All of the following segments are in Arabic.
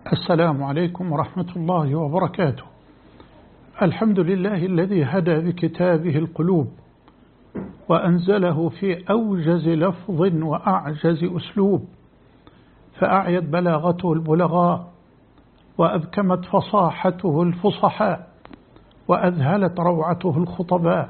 السلام عليكم ورحمة الله وبركاته. الحمد لله الذي هدى بكتابه القلوب وأنزله في أوجز لفظ وأعجز أسلوب، فأعيت بلاغته البلغاء وأبكمت فصاحته الفصحاء وأذهلت روعته الخطباء،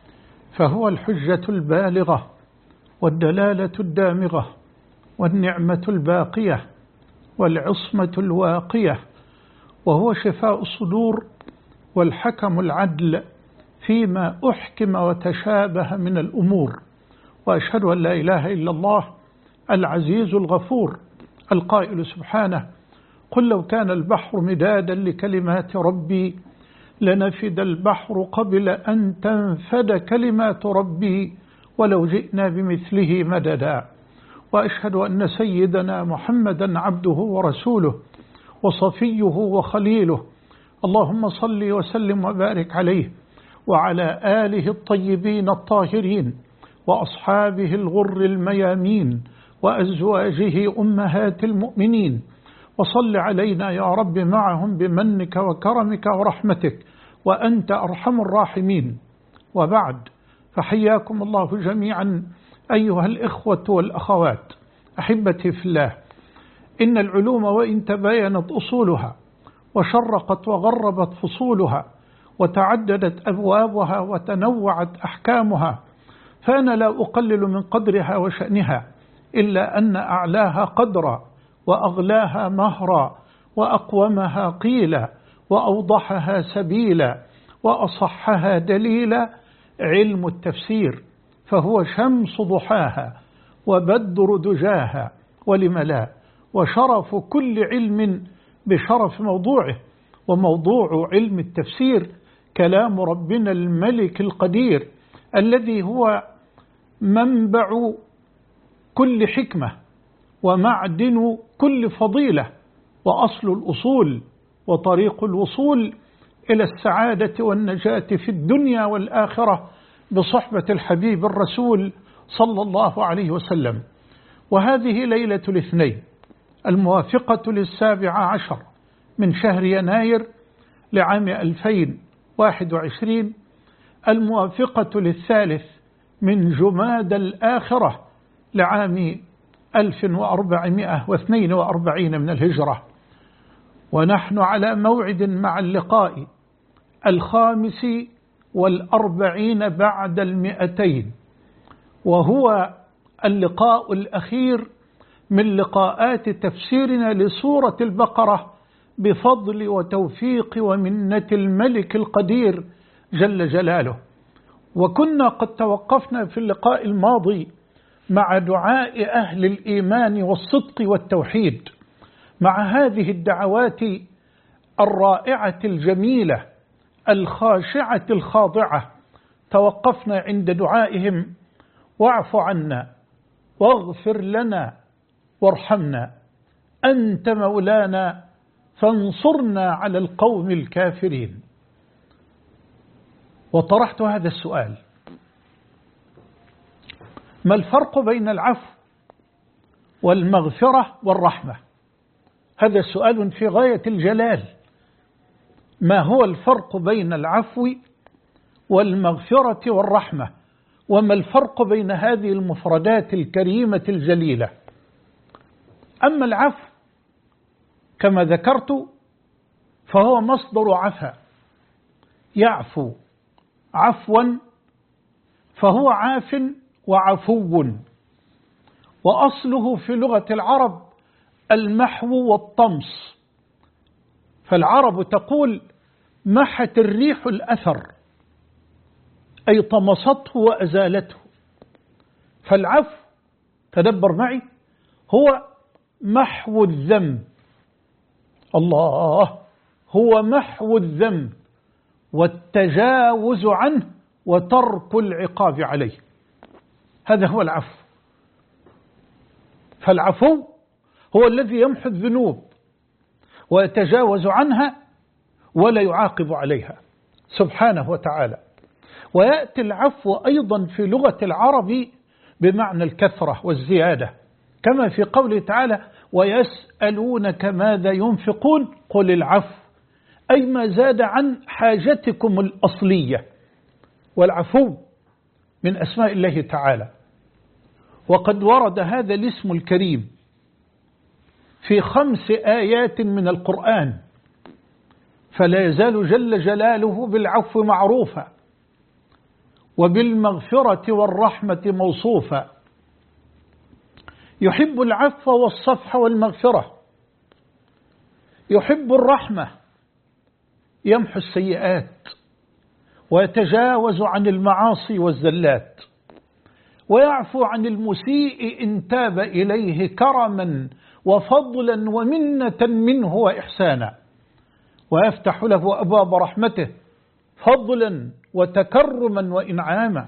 فهو الحجة البالغة والدلالة الدامغة والنعمة الباقية والعصمة الواقية، وهو شفاء الصدور والحكم العدل فيما أحكم وتشابه من الأمور. وأشهد أن لا إله إلا الله العزيز الغفور القائل سبحانه: قل لو كان البحر مدادا لكلمات ربي لنفد البحر قبل أن تنفد كلمات ربي ولو جئنا بمثله مددا. وأشهد أن سيدنا محمدا عبده ورسوله وصفيه وخليله، اللهم صل وسلم وبارك عليه وعلى آله الطيبين الطاهرين وأصحابه الغر الميامين وأزواجه أمهات المؤمنين، وصل علينا يا رب معهم بمنك وكرمك ورحمتك وأنت أرحم الراحمين. وبعد، فحياكم الله جميعا أيها الإخوة والأخوات أحبتي في الله. إن العلوم وإن تباينت أصولها وشرقت وغربت فصولها وتعددت أبوابها وتنوعت أحكامها، فأنا لا أقلل من قدرها وشأنها، إلا أن أعلاها قدرا وأغلاها مهرا وأقومها قيلا وأوضحها سبيلا وأصحها دليلا علم التفسير، فهو شمس ضحاها وبدر دجاها، ولم لا، وشرف كل علم بشرف موضوعه. وموضوع علم التفسير كلام ربنا الملك القدير الذي هو منبع كل حكمة ومعدن كل فضيلة وأصل الأصول وطريق الوصول إلى السعادة والنجاة في الدنيا والآخرة بصحبة الحبيب الرسول صلى الله عليه وسلم. وهذه ليلة الاثنين الموافقة ل17 من شهر يناير لعام 2021، الموافقة ل3 من جماد الآخرة لعام 1442 من الهجرة، ونحن على موعد مع اللقاء 45 بعد 200، وهو اللقاء الأخير من لقاءات تفسيرنا لسورة البقرة بفضل وتوفيق ومنة الملك القدير جل جلاله. وكنا قد توقفنا في اللقاء الماضي مع دعاء أهل الإيمان والصدق والتوحيد، مع هذه الدعوات الرائعة الجميلة الخاشعة الخاضعة. توقفنا عند دعائهم: واعف عنا واغفر لنا وارحمنا أنت مولانا فانصرنا على القوم الكافرين. وطرحت هذا السؤال: ما الفرق بين العفو والمغفرة والرحمة؟ هذا سؤال في غاية الجلال. ما هو الفرق بين العفو والمغفرة والرحمة؟ وما الفرق بين هذه المفردات الكريمة الجليلة؟ أما العفو كما ذكرت فهو مصدر عفا، يعفو عفوا، فهو عاف وعفو، وأصله في لغة العرب المحو والطمس. فالعرب تقول: محت الريح الأثر، أي طمسته وأزالته. فالعفو، تدبر معي، هو محو الذنب. الله، هو محو الذنب والتجاوز عنه وترك العقاب عليه، هذا هو العفو. فالعفو هو الذي يمحو الذنوب ويتجاوز عنها ولا يعاقب عليها سبحانه وتعالى. ويأتي العفو أيضا في لغة العرب بمعنى الكثرة والزيادة، كما في قوله تعالى: ويسألونك ماذا ينفقون قل العفو، أي ما زاد عن حاجتكم الأصلية. والعفو من أسماء الله تعالى، وقد ورد هذا الاسم الكريم في 5 آيات من القرآن، فلا يزال جل جلاله بالعفو معروفا، وبالمغفرة والرحمة موصوفا. يحب العفو والصفح والمغفرة، يحب الرحمة، يمحو السيئات ويتجاوز عن المعاصي والزلات، ويعفو عن المسيء إن تاب إليه كرما وفضلا ومنة منه وإحسانا، ويفتح له أبواب رحمته فضلا وتكرما وإنعاما.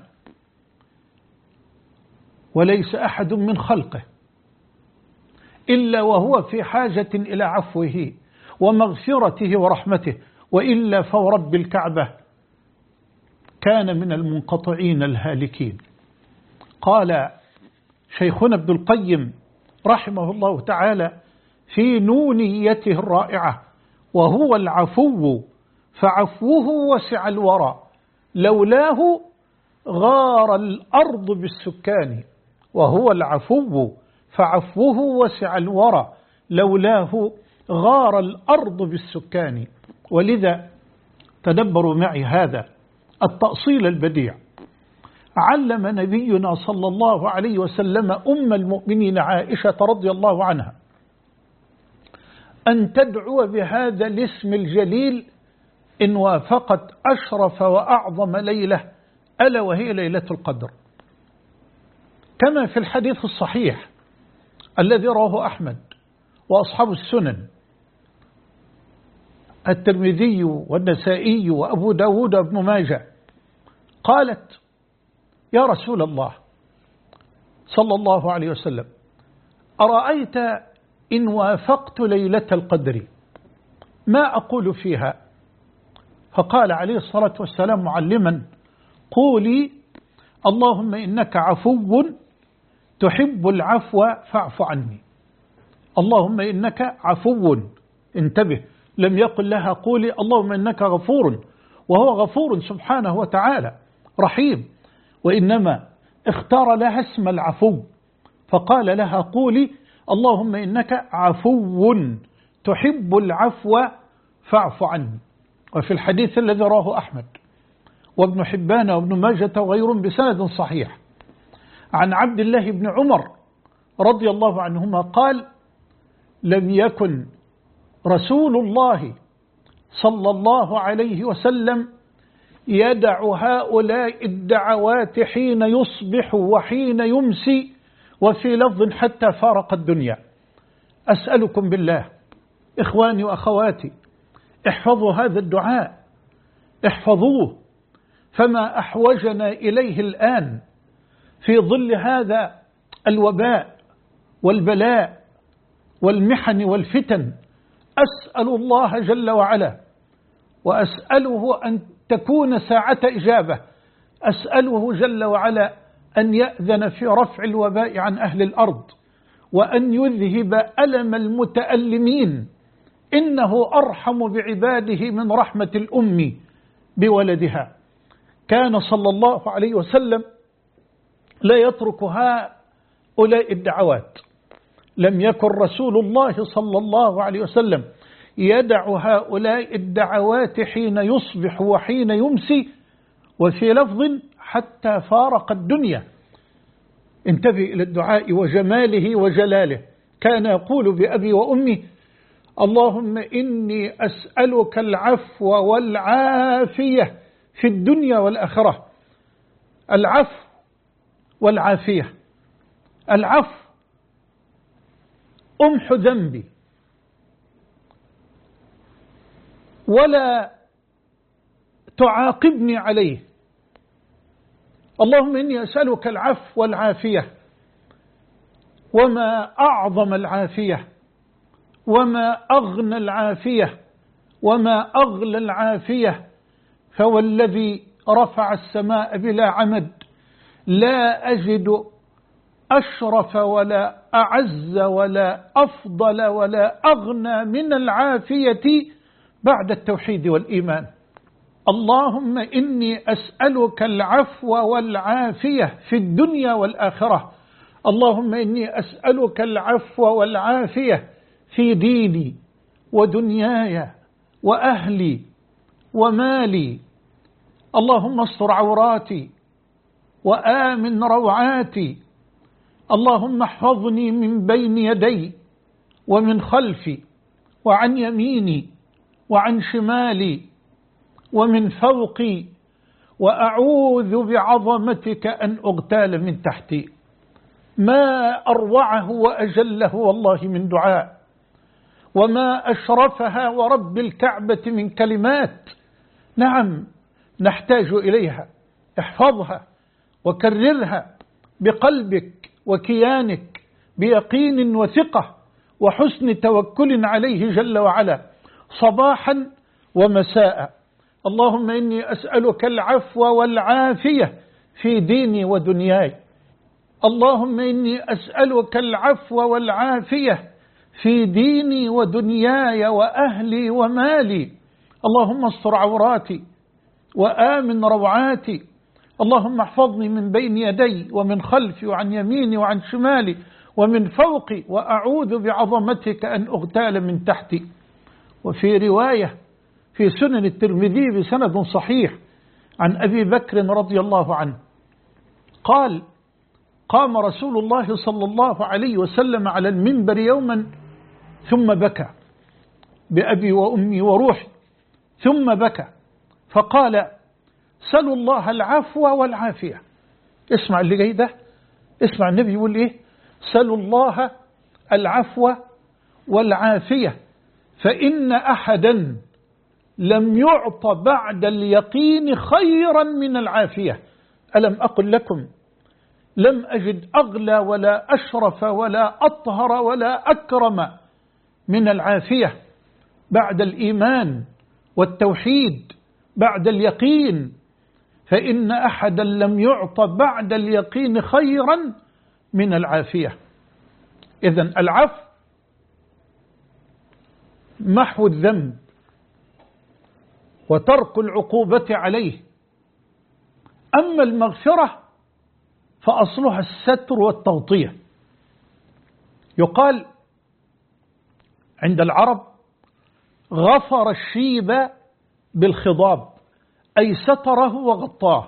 وليس أحد من خلقه إلا وهو في حاجة إلى عفوه ومغفرته ورحمته، وإلا فورب الكعبة كان من المنقطعين الهالكين. قال شيخنا ابن القيم رحمه الله تعالى في نونيته الرائعة: وهو العفو فعفوه وسع الورى، لولاه غار الأرض بالسكان. وهو العفو فعفوه وسع الورى، لولاه غار الأرض بالسكان. ولذا تدبروا معي هذا التأصيل البديع. علم نبينا صلى الله عليه وسلم أم المؤمنين عائشة رضي الله عنها أن تدعو بهذا الاسم الجليل إن وافقت أشرف وأعظم ليلة، ألا وهي ليلة القدر، كما في الحديث الصحيح الذي رواه أحمد وأصحاب السنن الترمذي والنسائي وأبو داود وابن ماجه. قالت: يا رسول الله صلى الله عليه وسلم، أرأيت إن وافقت ليلة القدر ما أقول فيها؟ فقال عليه الصلاة والسلام معلما: قولي اللهم إنك عفو تحب العفو فاعف عني. اللهم إنك عفو، انتبه، لم يقل لها قولي اللهم إنك غفور، وهو غفور سبحانه وتعالى رحيم، وإنما اختار لها اسم العفو فقال لها قولي اللهم إنك عفو تحب العفو فاعف عني. وفي الحديث الذي رواه أحمد وابن حبان وابن ماجة وغيرهم بسند صحيح عن عبد الله بن عمر رضي الله عنهما قال: لم يكن رسول الله صلى الله عليه وسلم يدع هؤلاء الدعوات حين يصبح وحين يمسي، وفي لفظ حتى فارق الدنيا. أسألكم بالله إخواني وأخواتي، احفظوا هذا الدعاء، احفظوه، فما أحوجنا إليه الآن في ظل هذا الوباء والبلاء والمحن والفتن. أسأل الله جل وعلا، وأسأله أن تكون ساعة إجابة، أسأله جل وعلا أن يأذن في رفع الوباء عن أهل الأرض، وأن يذهب ألم المتألمين، إنه أرحم بعباده من رحمة الأم بولدها. كان صلى الله عليه وسلم لا يترك هؤلاء الدعوات، لم يكن رسول الله صلى الله عليه وسلم يدع هؤلاء الدعوات حين يصبح وحين يمسي، وفي لفظ حتى فارق الدنيا. انتبه إلى الدعاء وجماله وجلاله. كان يقول بأبي وأمي: اللهم إني أسألك العفو والعافية في الدنيا والآخرة. العفو والعافية. العفو: أمحو ذنبي ولا تعاقبني عليه. اللهم إني أسألك العفو والعافية. وما أعظم العافية، وما أغنى العافية، وما أغلى العافية، فهو الذي رفع السماء بلا عمد، لا أجد أشرف ولا أعز ولا أفضل ولا أغنى من العافية بعد التوحيد والإيمان. اللهم إني أسألك العفو والعافية في الدنيا والآخرة. اللهم إني أسألك العفو والعافية في ديني ودنياي وأهلي ومالي. اللهم استر عوراتي وآمن روعاتي. اللهم احفظني من بين يدي ومن خلفي وعن يميني وعن شمالي ومن فوقي، وأعوذ بعظمتك أن أغتال من تحتي. ما أروعه وأجله والله من دعاء، وما أشرفها ورب الكعبة من كلمات. نعم نحتاج إليها. احفظها وكررها بقلبك وكيانك بيقين وثقة وحسن توكل عليه جل وعلا صباحا ومساء. اللهم إني أسألك العفو والعافية في ديني ودنياي. اللهم إني أسألك العفو والعافية في ديني ودنياي وأهلي ومالي. اللهم استر عوراتي وآمن روعاتي. اللهم احفظني من بين يدي ومن خلفي وعن يميني وعن شمالي ومن فوقي، وأعوذ بعظمتك أن أغتال من تحتي. وفي رواية في سنن الترمذي بسند صحيح عن أبي بكر رضي الله عنه قال: قام رسول الله صلى الله عليه وسلم على المنبر يوما ثم بكى بأبي وأمي وروحي، ثم بكى فقال: سلوا الله العفو والعافية. اسمع اللي جاي ده، اسمع النبي يقول إيه: سلوا الله العفو والعافية فإن أحدا لم يعط بعد اليقين خيرا من العافية. ألم أقل لكم لم أجد أغلى ولا أشرف ولا أطهر ولا أكرم من العافية بعد الإيمان والتوحيد، بعد اليقين. فإن أحدا لم يعط بعد اليقين خيرا من العافية. إذن العفو محو الذنب وترك العقوبة عليه. أما المغفرة فأصلها الستر والتغطية. يقال عند العرب: غفر الشيب بالخضاب، أي ستره وغطاه.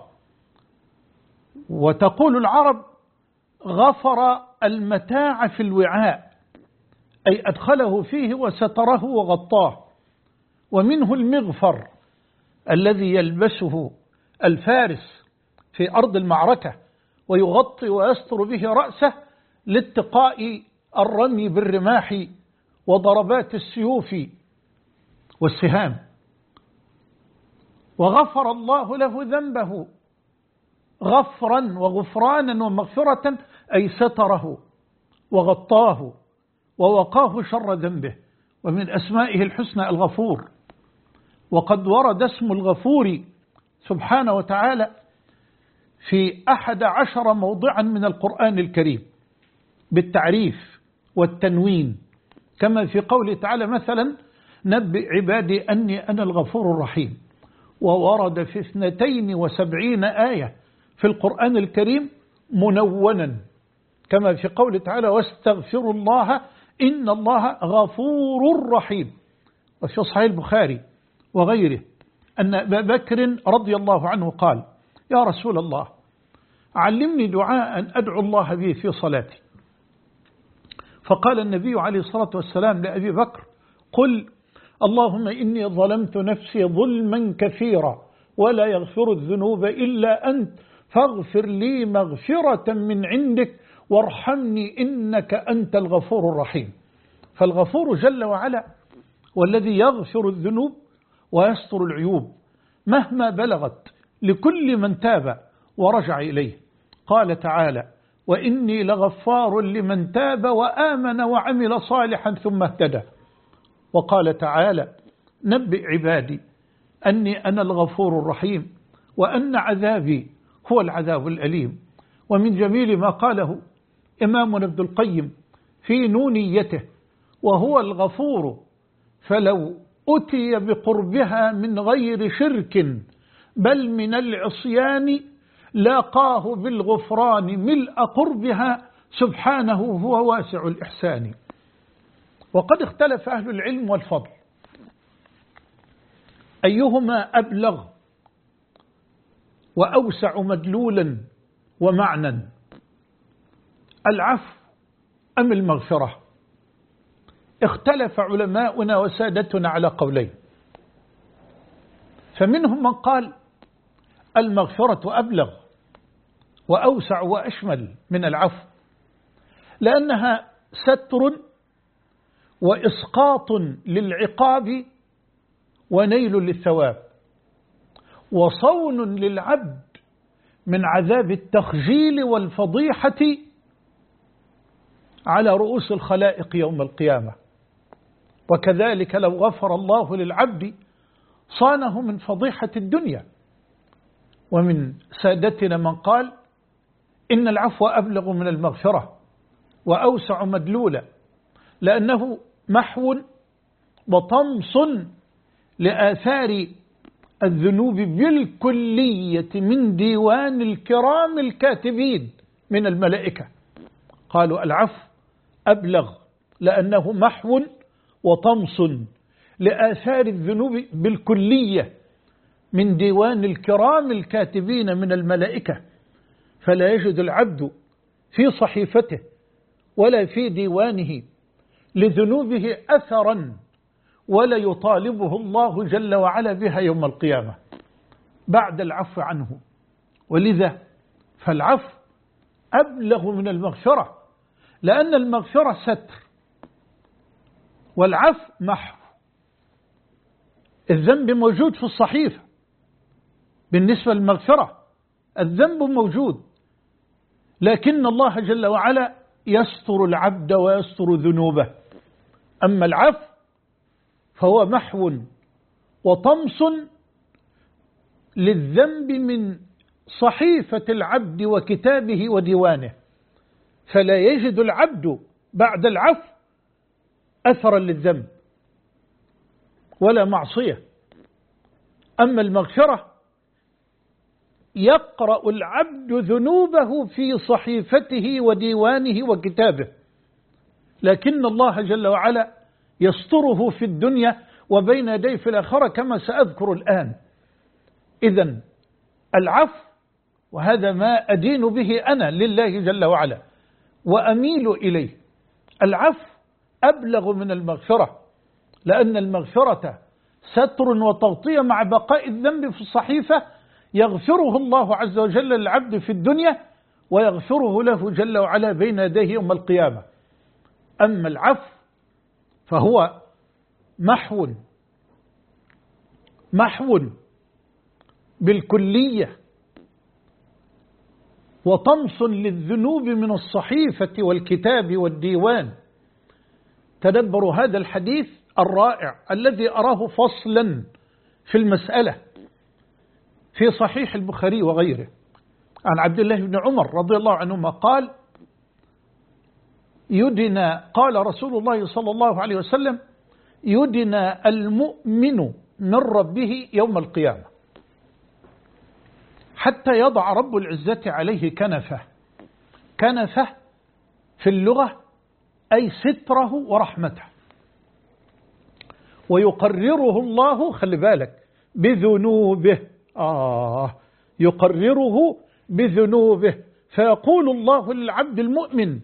وتقول العرب: غفر المتاع في الوعاء، أي أدخله فيه وستره وغطاه. ومنه المغفر الذي يلبسه الفارس في أرض المعركة ويغطي ويستر به رأسه لاتقاء الرمي بالرماح وضربات السيوف والسهام. وغفر الله له ذنبه غفرا وغفرانا ومغفرة، أي ستره وغطاه ووقاه شر ذنبه. ومن أسمائه الحسنى الغفور. وقد ورد اسم الغفور سبحانه وتعالى في 11 موضعا من القرآن الكريم بالتعريف والتنوين، كما في قوله تعالى مثلا: نبئ عبادي أني أنا الغفور الرحيم. وورد في 72 آية في القرآن الكريم منونا، كما في قوله تعالى: واستغفروا الله إن الله غفور رحيم. وفي صحيح البخاري وغيره أن أبا بكر رضي الله عنه قال: يا رسول الله علمني دعاء أدعو الله به في صلاتي. فقال النبي عليه الصلاة والسلام لأبي بكر: قل اللهم إني ظلمت نفسي ظلما كثيرا ولا يغفر الذنوب إلا أنت فاغفر لي مغفرة من عندك وارحمني إنك أنت الغفور الرحيم. فالغفور جل وعلا والذي يغفر الذنوب ويستر العيوب مهما بلغت لكل من تاب ورجع إليه. قال تعالى: وإني لغفار لمن تاب وآمن وعمل صالحا ثم اهتدى. وقال تعالى: نبئ عبادي أني أنا الغفور الرحيم وأن عذابي هو العذاب الأليم. ومن جميل ما قاله إمامنا ابن القيم في نونيته: وهو الغفور فلو أتي بقربها من غير شرك بل من العصيان لاقاه بالغفران ملء قربها سبحانه هو واسع الإحسان. وقد اختلف أهل العلم والفضل أيهما أبلغ وأوسع مدلولا ومعنى، العفو أم المغفرة؟ اختلف علماؤنا وسادتنا على قولين، فمنهم من قال المغفرة أبلغ وأوسع وأشمل من العفو، لأنها ستر وإسقاط للعقاب ونيل للثواب، وصون للعبد من عذاب التخجيل والفضيحة على رؤوس الخلائق يوم القيامة. وكذلك لو غفر الله للعبد صانه من فضيحة الدنيا. ومن سادتنا من قال إن العفو أبلغ من المغفرة وأوسع مدلولا، لأنه محو وطمس لآثار الذنوب بالكلية من ديوان الكرام الكاتبين من الملائكة. قالوا العفو أبلغ لأنه محو وطمس لآثار الذنوب بالكلية من ديوان الكرام الكاتبين من الملائكة، فلا يجد العبد في صحيفته ولا في ديوانه لذنوبه أثرا ولا يطالبه الله جل وعلا بها يوم القيامة بعد العفو عنه. ولذا فالعفو أبلغ من المغفرة، لأن المغفرة ستر والعفو محو. الذنب موجود في الصحيفة، بالنسبة للمغفرة الذنب موجود، لكن الله جل وعلا يستر العبد ويستر ذنوبه. أما العفو فهو محو وطمس للذنب من صحيفة العبد وكتابه وديوانه، فلا يجد العبد بعد العفو أثرا للذنب ولا معصية. أما المغفرة يقرأ العبد ذنوبه في صحيفته وديوانه وكتابه، لكن الله جل وعلا يستره في الدنيا وبين يديه في الآخرة كما سأذكر الآن. إذن العفو، وهذا ما أدين به أنا لله جل وعلا وأميل إليه، العفو أبلغ من المغفرة، لأن المغفرة ستر وتغطية مع بقاء الذنب في الصحيفة يغفره الله عز وجل للعبد في الدنيا ويغفره له جل وعلا بين يديه يوم القيامة. أما العفو فهو محو بالكلية وطمس للذنوب من الصحيفة والكتاب والديوان. تدبروا هذا الحديث الرائع الذي أراه فصلا في المسألة في صحيح البخاري وغيره، عن عبد الله بن عمر رضي الله عنهما قال قال رسول الله صلى الله عليه وسلم: يدنى المؤمن من ربه يوم القيامة حتى يضع رب العزة عليه كنفه. كنفه في اللغة أي ستره ورحمته، ويقرره الله، خلي بالك، بذنوبه. يقرره بذنوبه، فيقول الله للعبد المؤمن: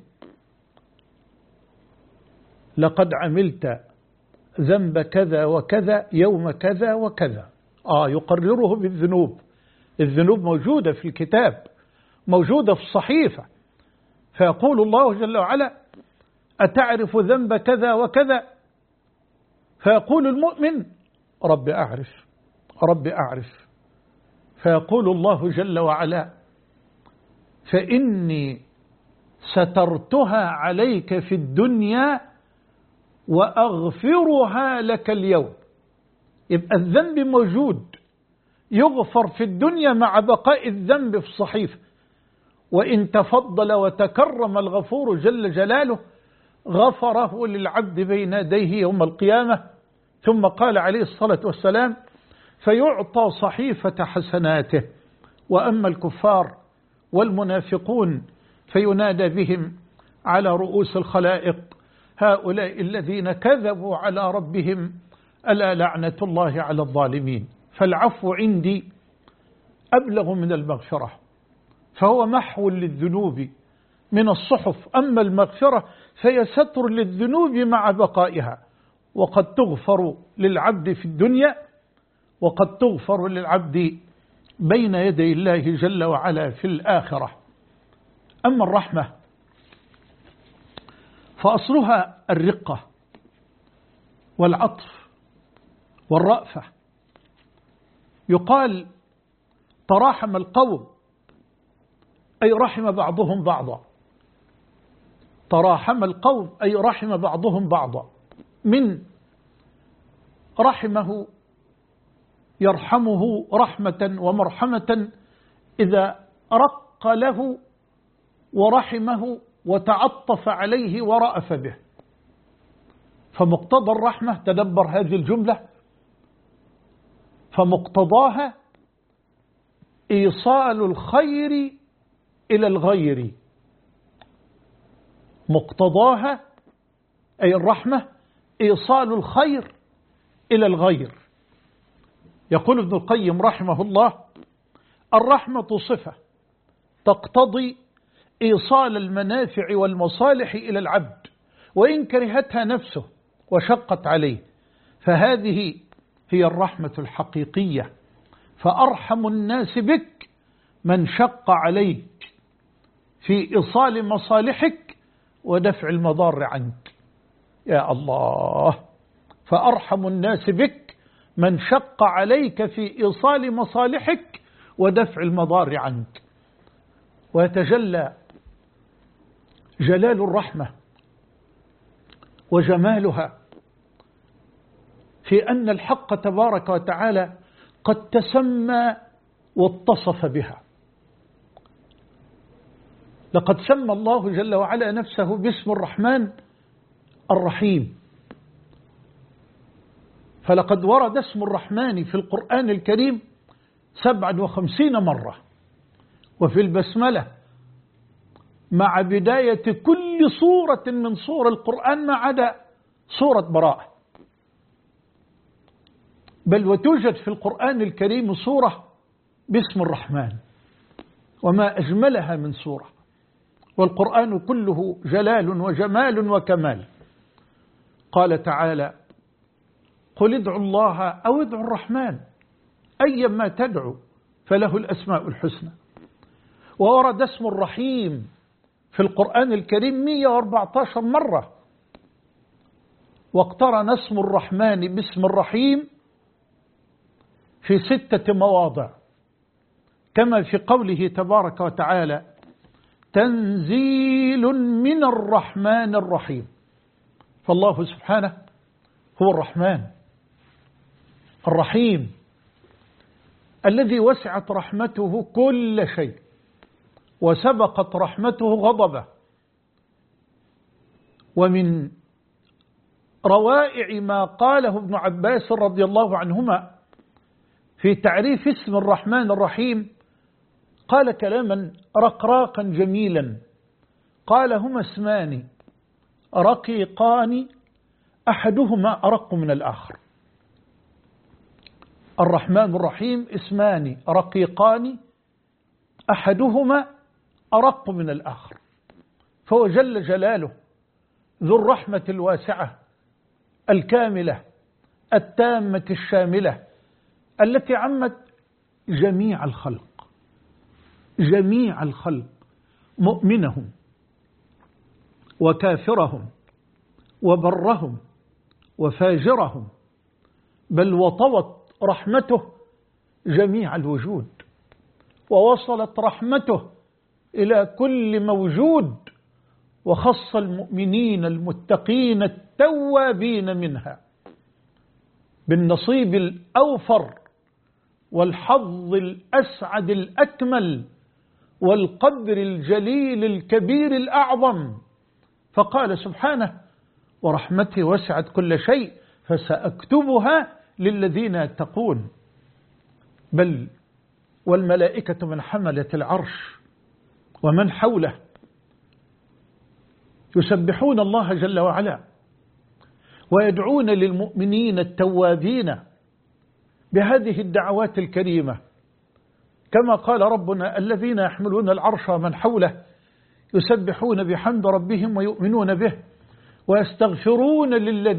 لقد عملت ذنب كذا وكذا يوم كذا وكذا. يقرره بالذنوب. الذنوب موجودة في الكتاب، موجودة في الصحيفة، فيقول الله جل وعلا: أتعرف ذنب كذا وكذا؟ فيقول المؤمن: رب أعرف، رب أعرف. فيقول الله جل وعلا: فإني سترتها عليك في الدنيا وأغفرها لك اليوم. يبقى الذنب موجود، يغفر في الدنيا مع بقاء الذنب في الصحيفة، وإن تفضل وتكرم الغفور جل جلاله غفره للعبد بين يديه يوم القيامة. ثم قال عليه الصلاة والسلام: فيعطى صحيفة حسناته. وأما الكفار والمنافقون فينادى بهم على رؤوس الخلائق: هؤلاء الذين كذبوا على ربهم ألا لعنة الله على الظالمين. فالعفو عندي أبلغ من المغفرة، فهو محو للذنوب من الصحف. أما المغفرة فهي ستر للذنوب مع بقائها، وقد تغفر للعبد في الدنيا وقد تغفر للعبد بين يدي الله جل وعلا في الآخرة. أما الرحمة فأصلها الرقة والعطف والرأفة. يقال: تراحم القوم، أي رحم بعضهم بعضا. تراحم القوم أي رحم بعضهم بعضا. من رحمه يرحمه رحمة ومرحمة إذا رق له ورحمه وتعطف عليه ورأف به. فمقتضى الرحمة، تدبر هذه الجملة، فمقتضاها إيصال الخير إلى الغير. مقتضاها أي الرحمة إيصال الخير إلى الغير. يقول ابن القيم رحمه الله: الرحمة صفة تقتضي إيصال المنافع والمصالح إلى العبد وإن كرهتها نفسه وشقت عليه، فهذه هي الرحمة الحقيقية. فأرحم الناس بك من شق عليك في إيصال مصالحك ودفع المضار عنك. يا الله! فأرحم الناس بك من شق عليك في إيصال مصالحك ودفع المضار عنك. ويتجلى جلال الرحمة وجمالها في أن الحق تبارك وتعالى قد تسمى واتصف بها. لقد سمى الله جل وعلا نفسه باسم الرحمن الرحيم، فلقد ورد اسم الرحمن في القرآن الكريم 57 مرة، وفي البسملة مع بداية كل سورة من سور القرآن ما عدا سورة براءة. بل وتوجد في القرآن الكريم سورة باسم الرحمن، وما أجملها من سورة. والقرآن كله جلال وجمال وكمال. قال تعالى: قل ادعوا الله أو ادعوا الرحمن أيما تدعوا فله الأسماء الحسنى. وورد اسم الرحيم في القرآن الكريم 114 مرة، واقترن اسم الرحمن باسم الرحيم في 6 مواضع، كما في قوله تبارك وتعالى: تنزيل من الرحمن الرحيم. فالله سبحانه هو الرحمن الرحيم الذي وسعت رحمته كل شيء وسبقت رحمته غضبه. ومن روائع ما قاله ابن عباس رضي الله عنهما في تعريف اسم الرحمن الرحيم، قال كلاما رقراقا جميلا، قال: هما اسمان رقيقان أحدهما أرق من الآخر. الرحمن الرحيم اسمان رقيقان أحدهما أرق من الآخر. فهو جل جلاله ذو الرحمة الواسعة الكاملة التامة الشاملة التي عمت جميع الخلق، جميع الخلق، مؤمنهم وكافرهم وبرهم وفاجرهم، بل وطوت رحمته جميع الوجود، ووصلت رحمته إلى كل موجود، وخص المؤمنين المتقين التوابين منها بالنصيب الأوفر والحظ الأسعد الأكمل، والقدر الجليل الكبير الأعظم. فقال سبحانه: ورحمتي وسعت كل شيء فسأكتبها للذين يتقون. بل والملائكة من حملة العرش ومن حوله يسبحون الله جل وعلا ويدعون للمؤمنين التوابين بهذه الدعوات الكريمة، كما قال ربنا: الذين يحملون العرش ومن حوله يسبحون بحمد ربهم ويؤمنون به ويستغفرون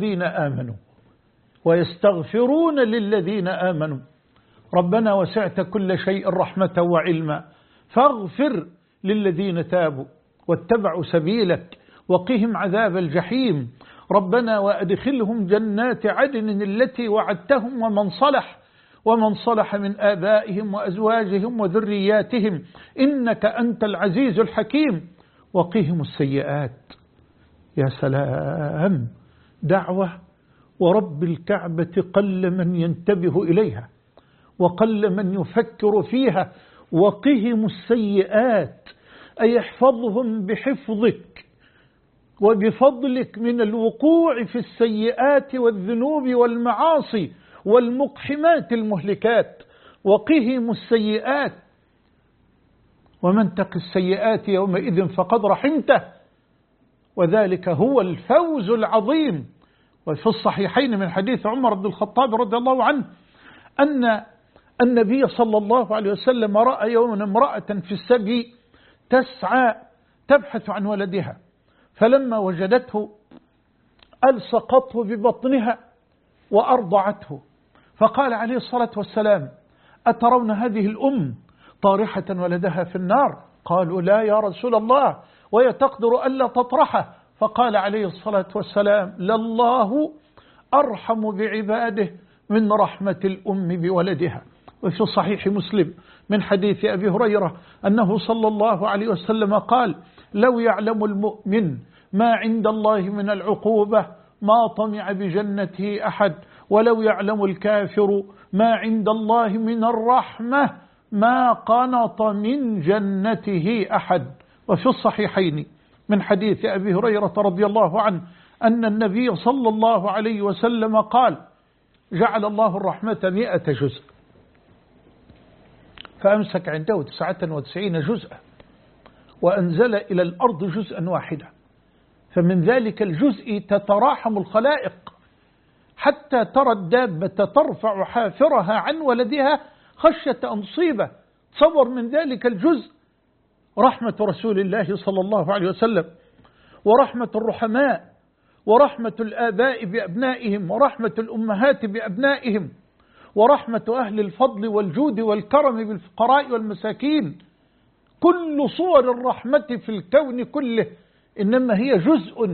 للذين آمنوا ربنا وسعت كل شيء رحمة وعلما فاغفر للذين تابوا واتبعوا سبيلك وقهم عذاب الجحيم ربنا وأدخلهم جنات عدن التي وعدتهم ومن صلح من آبائهم وأزواجهم وذرياتهم إنك أنت العزيز الحكيم وقهم السيئات. يا سلام، دعوة ورب الكعبة قل من ينتبه إليها وقل من يفكر فيها. وقهم السيئات أي احفظهم بحفظك وبفضلك من الوقوع في السيئات والذنوب والمعاصي والمقحمات المهلكات. وقهم السيئات، ومن تق السيئات يومئذ فقد رحمته وذلك هو الفوز العظيم. وفي الصحيحين من حديث عمر بن الخطاب رضي الله عنه أن النبي صلى الله عليه وسلم رأى يوما امرأة في السبي تسعى تبحث عن ولدها، فلما وجدته ألصقته ببطنها وأرضعته، فقال عليه الصلاة والسلام: أترون هذه الأم طارحة ولدها في النار؟ قالوا: لا يا رسول الله، وهي تقدر ألا تطرحه. فقال عليه الصلاة والسلام: لله أرحم بعباده من رحمة الأم بولدها. وفي صحيح مسلم من حديث أبي هريرة أنه صلى الله عليه وسلم قال: لو يعلم المؤمن ما عند الله من العقوبة ما طمع بجنته أحد، ولو يعلم الكافر ما عند الله من الرحمة ما قنط من جنته أحد. وفي الصحيحين من حديث أبي هريرة رضي الله عنه أن النبي صلى الله عليه وسلم قال: جعل الله الرحمة 100 جزء فأمسك عنده 99 جزءا وأنزل إلى الأرض جزءا واحدا، فمن ذلك الجزء تتراحم الخلائق حتى ترى الدابة ترفع حافرها عن ولدها خشية أن تصيبه. تصور من ذلك الجزء رحمة رسول الله صلى الله عليه وسلم، ورحمة الرحماء، ورحمة الآباء بأبنائهم، ورحمة الأمهات بأبنائهم، ورحمة أهل الفضل والجود والكرم بالفقراء والمساكين. كل صور الرحمة في الكون كله إنما هي جزء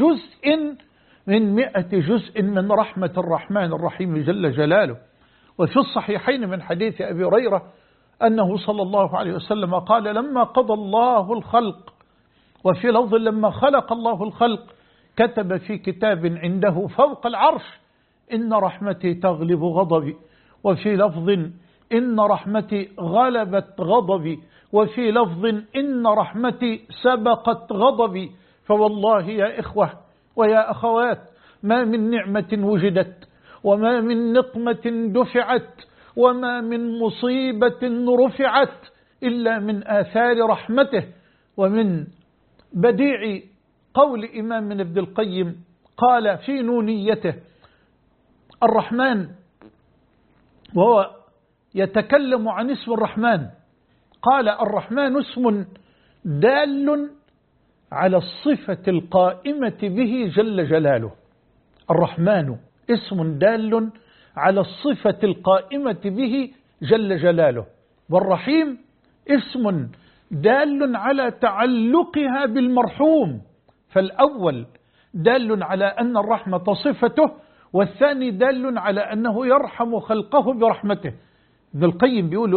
من 100 جزء من رحمة الرحمن الرحيم جل جلاله. وفي الصحيحين من حديث أبي هريرة أنه صلى الله عليه وسلم قال: لما قضى الله الخلق، وفي لفظ لما خلق الله الخلق، كتب في كتاب عنده فوق العرش: إن رحمتي تغلب غضبي، وفي لفظ: إن رحمتي غلبت غضبي، وفي لفظ: إن رحمتي سبقت غضبي. فوالله يا إخوة ويا أخوات، ما من نعمة وجدت، وما من نقمة دفعت، وما من مصيبة رفعت إلا من آثار رحمته. ومن بديع قول إمام من ابن القيم قال في نونيته: الرحمن، وهو يتكلم عن اسم الرحمن، قال: الرحمن اسم دال على الصفة القائمة به جل جلاله. الرحمن اسم دال على الصفة القائمة به جل جلاله، والرحيم اسم دال على تعلقها بالمرحوم. فالأول دال على أن الرحمة صفته، والثاني دال على أنه يرحم خلقه برحمته. ابن القيم بيقول: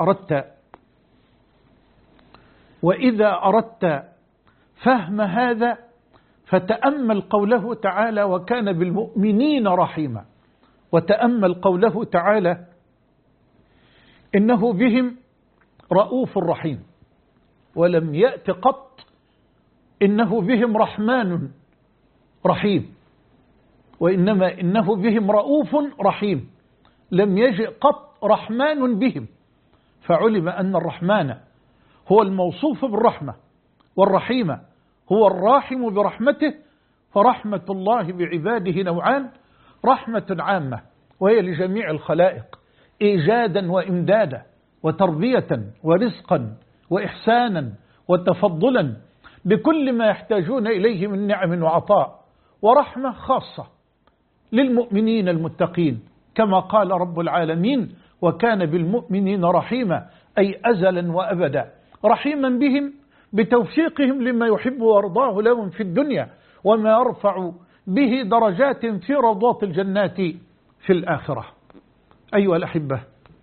وإذا أردت فهم هذا فتأمل قوله تعالى: وكان بالمؤمنين رحيما. وتأمل قوله تعالى: إنه بهم رؤوف رحيم. ولم يأت قط إنه بهم رحمن رحيم، وإنما إنه بهم رؤوف رحيم، لم يجئ قط رحمن بهم. فعلم أن الرحمن هو الموصوف بالرحمة، والرحيم هو الراحم برحمته. فرحمة الله بعباده نوعان: رحمة عامة وهي لجميع الخلائق إيجادا وإمدادا وتربية ورزقا وإحسانا وتفضلا بكل ما يحتاجون إليه من نعم وعطاء، ورحمة خاصة للمؤمنين المتقين كما قال رب العالمين: وكان بالمؤمنين رحيما، أي أزلا وأبدا، رحيما بهم بتوفيقهم لما يحب وارضاه لهم في الدنيا، وما يرفع به درجات في روضات الجنات في الآخرة. أيها الأحبة،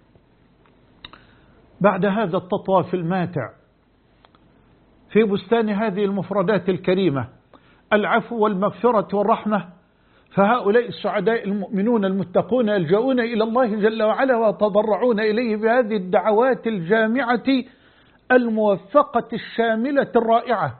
بعد هذا التطواف الماتع في بستان هذه المفردات الكريمة، العفو والمغفرة والرحمة، فهؤلاء السعداء المؤمنون المتقون يلجؤون إلى الله جل وعلا ويتضرعون إليه بهذه الدعوات الجامعة الموفقة الشاملة الرائعة: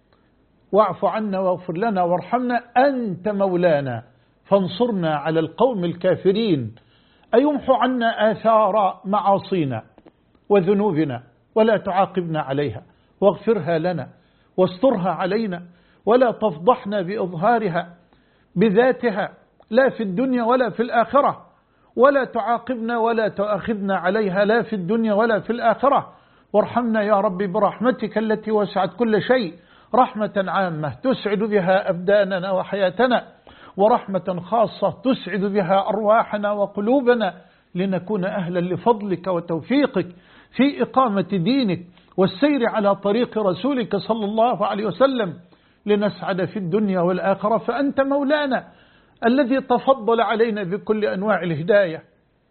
واعف عنا واغفر لنا وارحمنا أنت مولانا فانصرنا على القوم الكافرين، أيمحو عنا آثار معاصينا وذنوبنا ولا تعاقبنا عليها، واغفرها لنا واسترها علينا، ولا تفضحنا بإظهارها بذاتها لا في الدنيا ولا في الآخرة، ولا تعاقبنا ولا تؤاخذنا عليها لا في الدنيا ولا في الآخرة، وارحمنا يا رب برحمتك التي وسعت كل شيء، رحمة عامة تسعد بها أبداننا وحياتنا، ورحمة خاصة تسعد بها أرواحنا وقلوبنا، لنكون أهلا لفضلك وتوفيقك في إقامة دينك والسير على طريق رسولك صلى الله عليه وسلم، لنسعد في الدنيا والآخرة. فأنت مولانا الذي تفضل علينا بكل أنواع الهداية،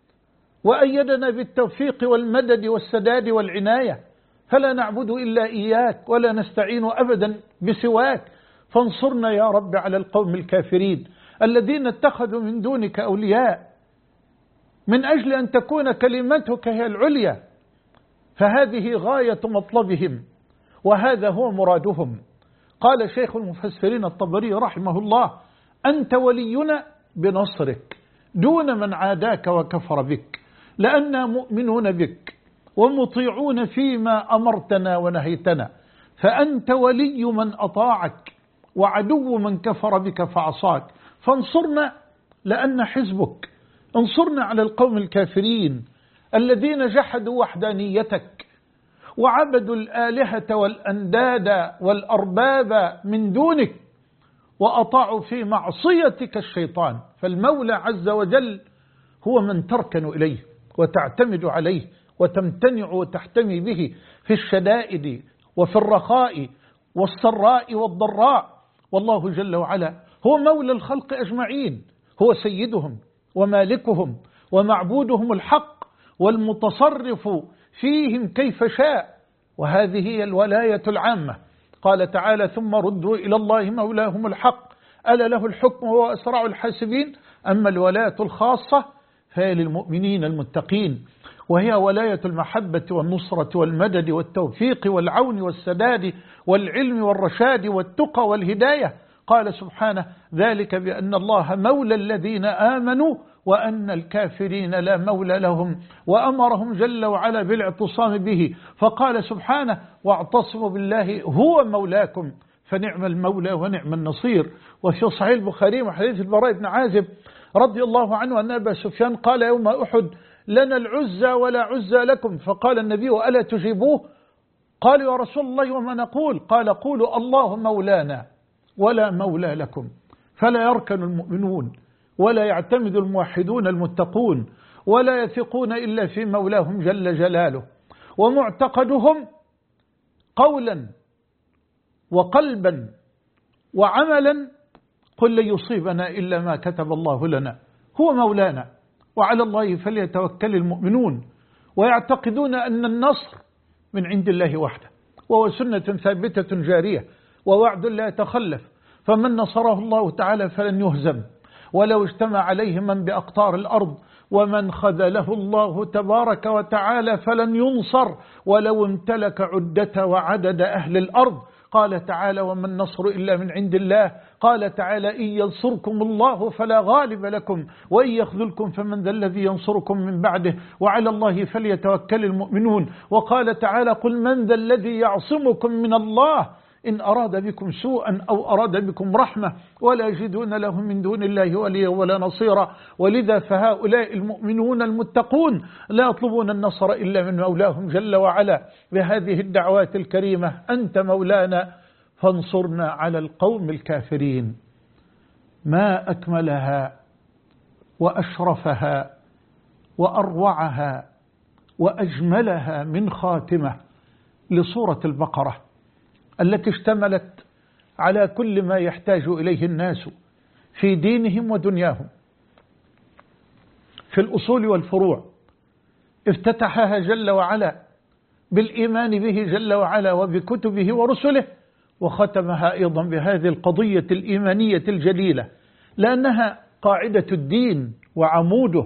وأيدنا بالتوفيق والمدد والسداد والعناية، فلا نعبد إلا إياك ولا نستعين أبدا بسواك. فانصرنا يا رب على القوم الكافرين الذين اتخذوا من دونك أولياء من أجل أن تكون كلمتك هي العليا، فهذه غاية مطلبهم وهذا هو مرادهم. قال شيخ المفسرين الطبري رحمه الله: أنت ولينا بنصرك دون من عاداك وكفر بك، لأننا مؤمنون بك ومطيعون فيما أمرتنا ونهيتنا، فأنت ولي من أطاعك وعدو من كفر بك فعصاك، فانصرنا لأن حزبك، انصرنا على القوم الكافرين الذين جحدوا وحدانيتك وعبدوا الآلهة والأنداد والأرباب من دونك، وأطاعوا في معصيتك الشيطان. فالمولى عز وجل هو من تركن إليه وتعتمد عليه وتمتنع وتحتمي به في الشدائد وفي الرخاء والسراء والضراء. والله جل وعلا هو مولى الخلق أجمعين، هو سيدهم ومالكهم ومعبودهم الحق والمتصرف فيهم كيف شاء، وهذه هي الولاية العامة. قال تعالى: ثم ردوا إلى الله مولاهم الحق ألا له الحكم وهو أسرع الحاسبين. أما الولاية الخاصة فهي للمؤمنين المتقين، وهي ولاية المحبة والنصرة والمدد والتوفيق والعون والسداد والعلم والرشاد والتقى والهداية. قال سبحانه: ذلك بأن الله مولى الذين آمنوا وأن الكافرين لا مولى لهم، وأمرهم جل وعلا بالاعتصام به، فقال سبحانه: واعتصموا بالله هو مولاكم فنعم المولى ونعم النصير. وفي صحيح البخاري وحديث البراء بن عازب رضي الله عنه أن أبا سفيان قال يوم أحد: لنا العزى ولا عزى لكم، فقال النبي: ألا تجيبوه؟ قالوا: يا رسول الله وما نقول؟ قال: قولوا الله مولانا ولا مولى لكم. فلا يركن المؤمنون ولا يعتمد الموحدون المتقون ولا يثقون إلا في مولاهم جل جلاله، ومعتقدهم قولا وقلبا وعملا: قل لن يصيبنا إلا ما كتب الله لنا، هو مولانا وعلى الله فليتوكل المؤمنون. ويعتقدون أن النصر من عند الله وحده، وهو سنة ثابتة جارية ووعد لا يتخلف، فمن نصره الله تعالى فلن يهزم، ولو اجتمع عليه من بأقطار الأرض ومن خذله الله تبارك وتعالى فلن ينصر ولو امتلك عدة وعدد أهل الأرض. قال تعالى: وما النصر إلا من عند الله. قال تعالى: إن ينصركم الله فلا غالب لكم وإن يخذلكم فمن ذا الذي ينصركم من بعده وعلى الله فليتوكل المؤمنون. وقال تعالى: قل من ذا الذي يعصمكم من الله إن أراد بكم سوءا أو أراد بكم رحمة ولا يجدون له من دون الله وليا ولا نصيرا. ولذا فهؤلاء المؤمنون المتقون لا يطلبون النصر إلا من مولاهم جل وعلا بهذه الدعوات الكريمة: أنت مولانا فانصرنا على القوم الكافرين. ما أكملها وأشرفها وأروعها وأجملها من خاتمة لسورة البقرة التي اشتملت على كل ما يحتاج إليه الناس في دينهم ودنياهم في الأصول والفروع. افتتحها جل وعلا بالإيمان به جل وعلا وبكتبه ورسله، وختمها أيضا بهذه القضية الإيمانية الجليلة لأنها قاعدة الدين وعموده.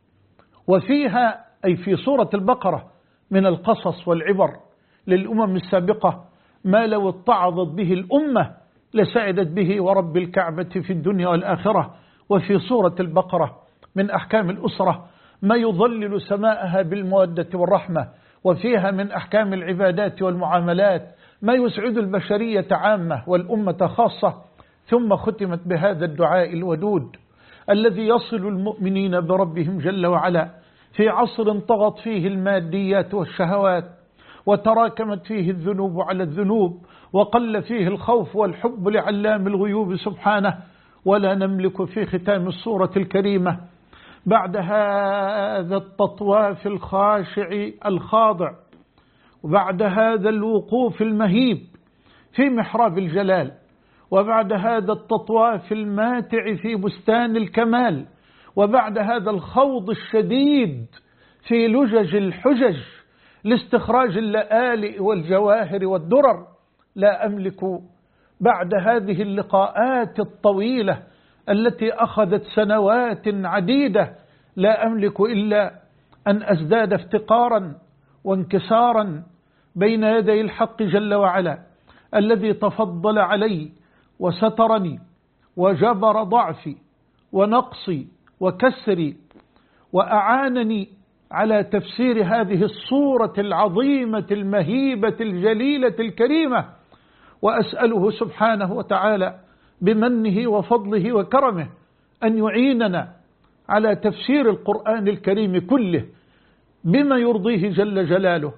وفيها أي في سورة البقرة من القصص والعبر للأمم السابقة ما لو اتعظت به الأمة لسعدت به ورب الكعبة في الدنيا والآخرة. وفي سورة البقرة من أحكام الأسرة ما يظلل سماءها بالمودة والرحمة، وفيها من أحكام العبادات والمعاملات ما يسعد البشرية عامة والأمة خاصة. ثم ختمت بهذا الدعاء الودود الذي يصل المؤمنين بربهم جل وعلا في عصر طغت فيه الماديات والشهوات وتراكمت فيه الذنوب على الذنوب وقل فيه الخوف والحب لعلام الغيوب سبحانه. ولا نملك في ختام السورة الكريمة بعد هذا التطواف الخاشع الخاضع وبعد هذا الوقوف المهيب في محراب الجلال وبعد هذا التطواف الماتع في بستان الكمال وبعد هذا الخوض الشديد في لجج الحجج لاستخراج اللآلئ والجواهر والدرر، لا أملك بعد هذه اللقاءات الطويلة التي أخذت سنوات عديدة لا أملك إلا أن أزداد افتقارا وانكسارا بين يدي الحق جل وعلا الذي تفضل علي وسترني وجبر ضعفي ونقصي وكسري وأعانني على تفسير هذه الصورة العظيمة المهيبة الجليلة الكريمة. وأسأله سبحانه وتعالى بمنه وفضله وكرمه أن يعيننا على تفسير القرآن الكريم كله بما يرضيه جل جلاله.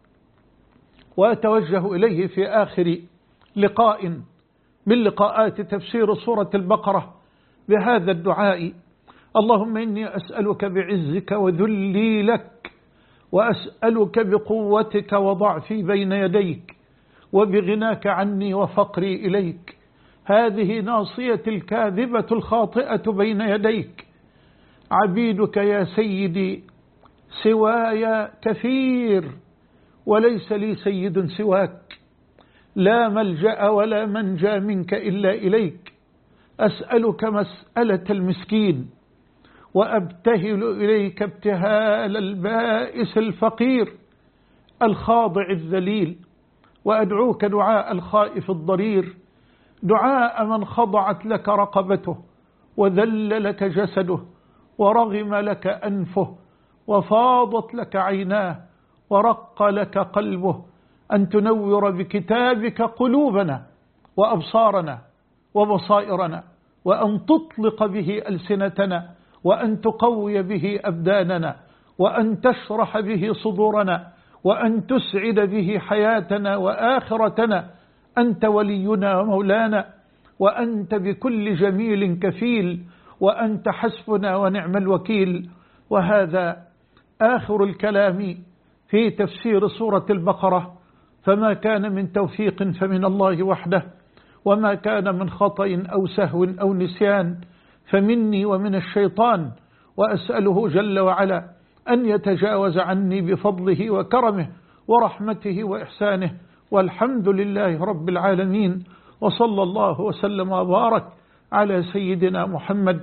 وأتوجه إليه في آخر لقاء من لقاءات تفسير سورة البقرة بهذا الدعاء: اللهم إني أسألك بعزك وذلي لك وأسألك بقوتك وضعفي بين يديك وبغناك عني وفقري إليك. هذه ناصيتي الكاذبة الخاطئة بين يديك، عبيدك يا سيدي سواي كثير وليس لي سيد سواك، لا ملجأ ولا منجى منك إلا إليك. أسألك مسألة المسكين وأبتهل إليك ابتهال البائس الفقير الخاضع الذليل، وأدعوك دعاء الخائف الضرير، دعاء من خضعت لك رقبته وذل لك جسده ورغم لك أنفه وفاضت لك عيناه ورق لك قلبه، أن تنور بكتابك قلوبنا وأبصارنا وبصائرنا، وأن تطلق به ألسنتنا، وأن تقوي به أبداننا، وأن تشرح به صدورنا، وأن تسعد به حياتنا وآخرتنا. أنت ولينا ومولانا، وأنت بكل جميل كفيل، وأنت حسبنا ونعم الوكيل. وهذا آخر الكلام في تفسير سورة البقرة، فما كان من توفيق فمن الله وحده، وما كان من خطأ أو سهو أو نسيان فمني ومن الشيطان. وأسأله جل وعلا أن يتجاوز عني بفضله وكرمه ورحمته وإحسانه. والحمد لله رب العالمين، وصلى الله وسلم وبارك على سيدنا محمد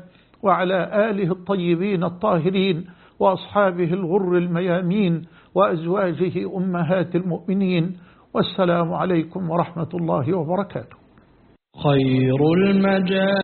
وعلى آله الطيبين الطاهرين وأصحابه الغر الميامين وأزواجه أمهات المؤمنين. والسلام عليكم ورحمة الله وبركاته. خير المجال